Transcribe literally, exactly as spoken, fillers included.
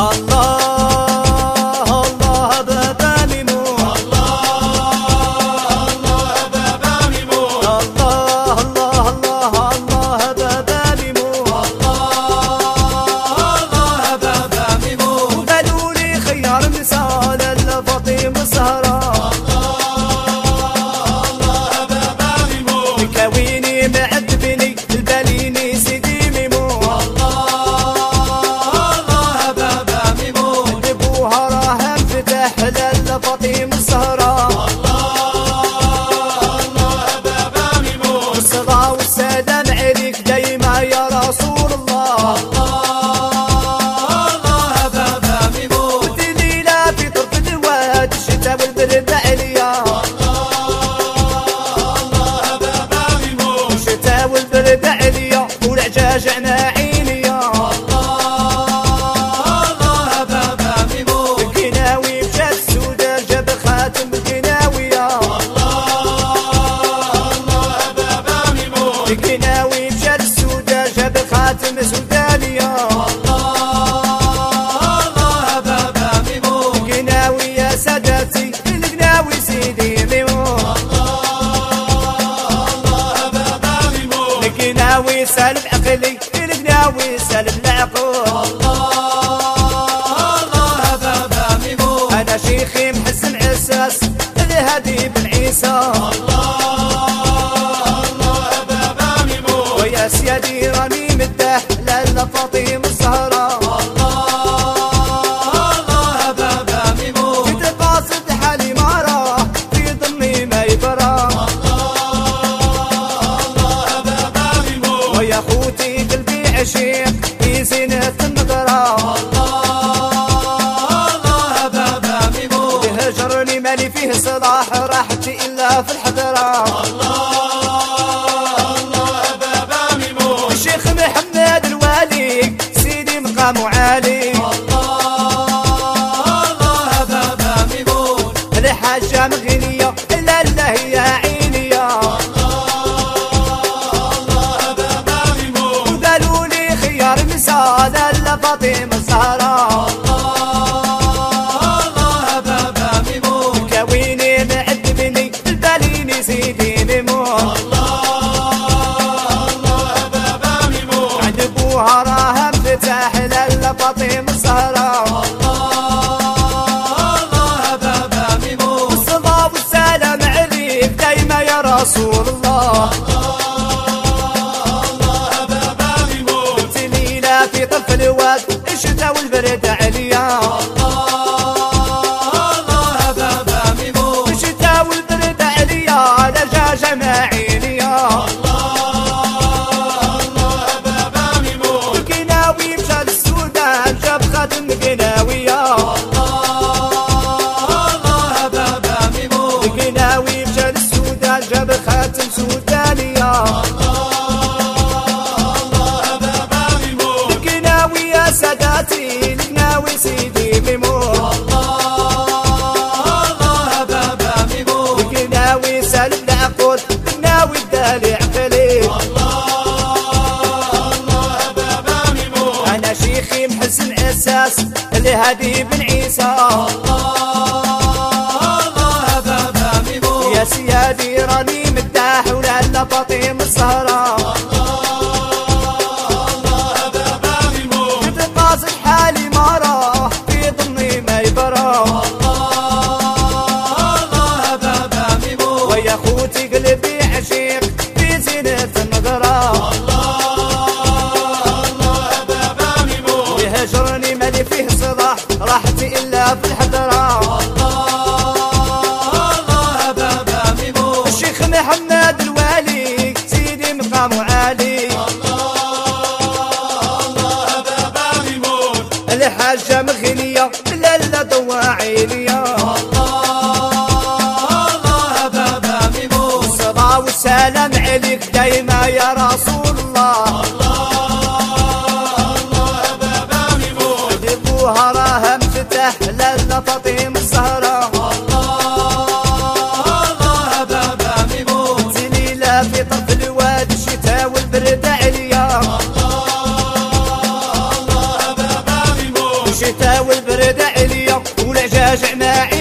رجعنا عيني يا الله الله بابا ميمون القناوي بجاب السودان جاب خاتم القناوي يا الله الله بابا ميمون القناوي بجاب السودان جاب خاتم سوداني يا الله الله بابا ميمون القناوي يا سادتي القناوي سيدي ميمون القناوي سالب عقلي القناوي سالب العقول الله الله بابا ميمون انا شيخي محسن عساس الهادي بن عيسى الله الله بابا ميمون ويا سيادي راني مداح لالا فاطمه الزهراء الله الله بابا ميمون كنت قاصد حالي ما راه في ضمي ما يبرى ويا خوتي قلبي عشيق في زينة النظرة الله الله بابا ميمون يهجرني مالي فيه صلاح راحتي إلا في الحضرة الله الله بابا ميمون الشيخ محمد الوالي سيدي مقامه عالي الله الله بابا ميمون الحاجة مغنية إلا الله يا عيني يا مثال فاطمه الزهراء الله الله بابا ميمون كويني معد بني الباليني سيدي ميمون الله الله بابا ميمون عند ابوها راها مفتاح لالا فاطمه الزهراء الله الله بابا ميمون الصلاه والسلام عليك دايما يا رسول الله في طرف الواد الشتاء والبرد عليا الله الله بابا ميمون الشتاء والبرد عليا دجاجة معيني يا الله الله بابا ميمون القناوي مشى للسودان جاب خاتم القناوي يا الله الله بابا ميمون القناوي مشى للسودان جاب خاتم سوداني يا ساداتي القناوي سيدي ميمون الله الله بابا ميمون القناوي سالم العقول القناوي الدالي عقلي الله الله بابا ميمون انا شيخي محسن عساس الهادي بن عيسى الله الله بابا ميمون يا سيادي راني مداح ولالا فاطمه الزهراء حالي ما راه في ضمي ما يبرى الله الله بابا ميمون ويا خوتي قلبي عشيق في زينة النظرة الله الله بابا ميمون يهجرني مالي فيه صلاح راحتي إلا في الحضرة الله الله بابا ميمون الشيخ محمد الوالي سيدي مقامه عالي الحاجة مغنية لالا ضواعيني يا الله الله بابا ميمون الصلاة والسلام عليك دايما يا رسول الله الله الله بابا ميمون ابوها راها مفتاح لالا فاطمه الزهراء الله الله بابا ميمون زليلة في طرف الواد الشتاء والبرد عليا الشتاء والبرد عليا والعجاج معي